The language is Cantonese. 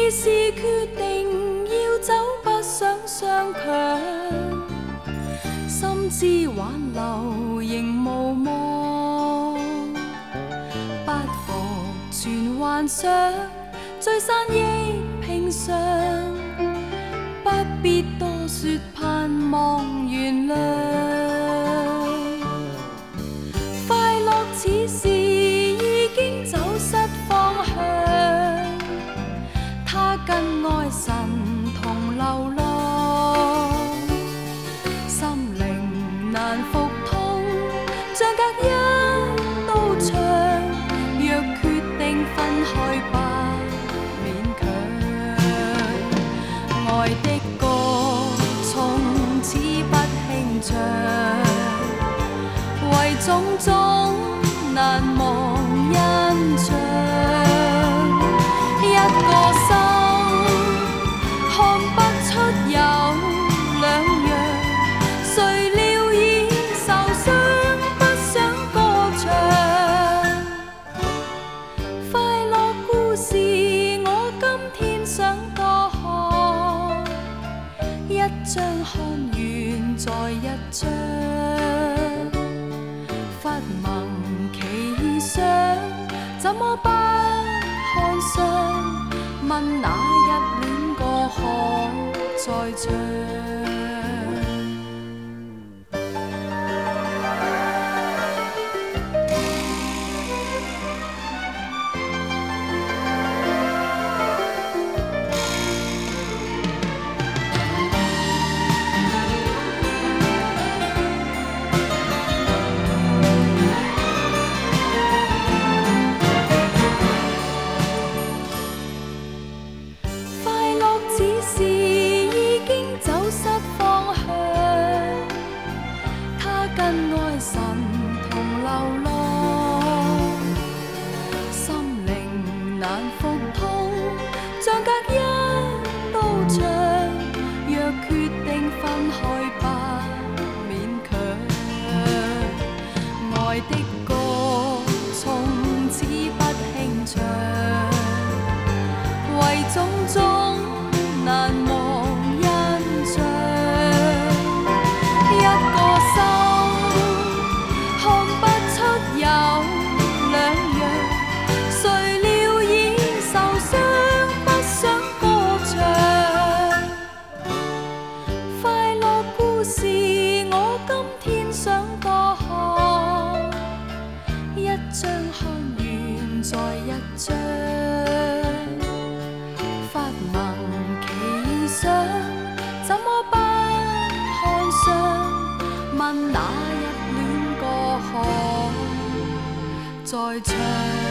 既是決定要走，不想相強，心知挽留仍無望，不服全幻想，聚散亦平常，不必多說盼望原諒。快樂似是已經走失方向，他跟愛神同流浪，心靈難復通，像隔一道牆。若決定分開吧，勉強。愛的歌從此不輕唱，為種種難忘印象。一個心看不出有兩樣，誰料已受傷，不想歌唱。快樂故事我今天想多看，一張看完再一張，忽萌奇想，怎麼不看上？問那一戀歌可再唱？問那一戀歌可再唱？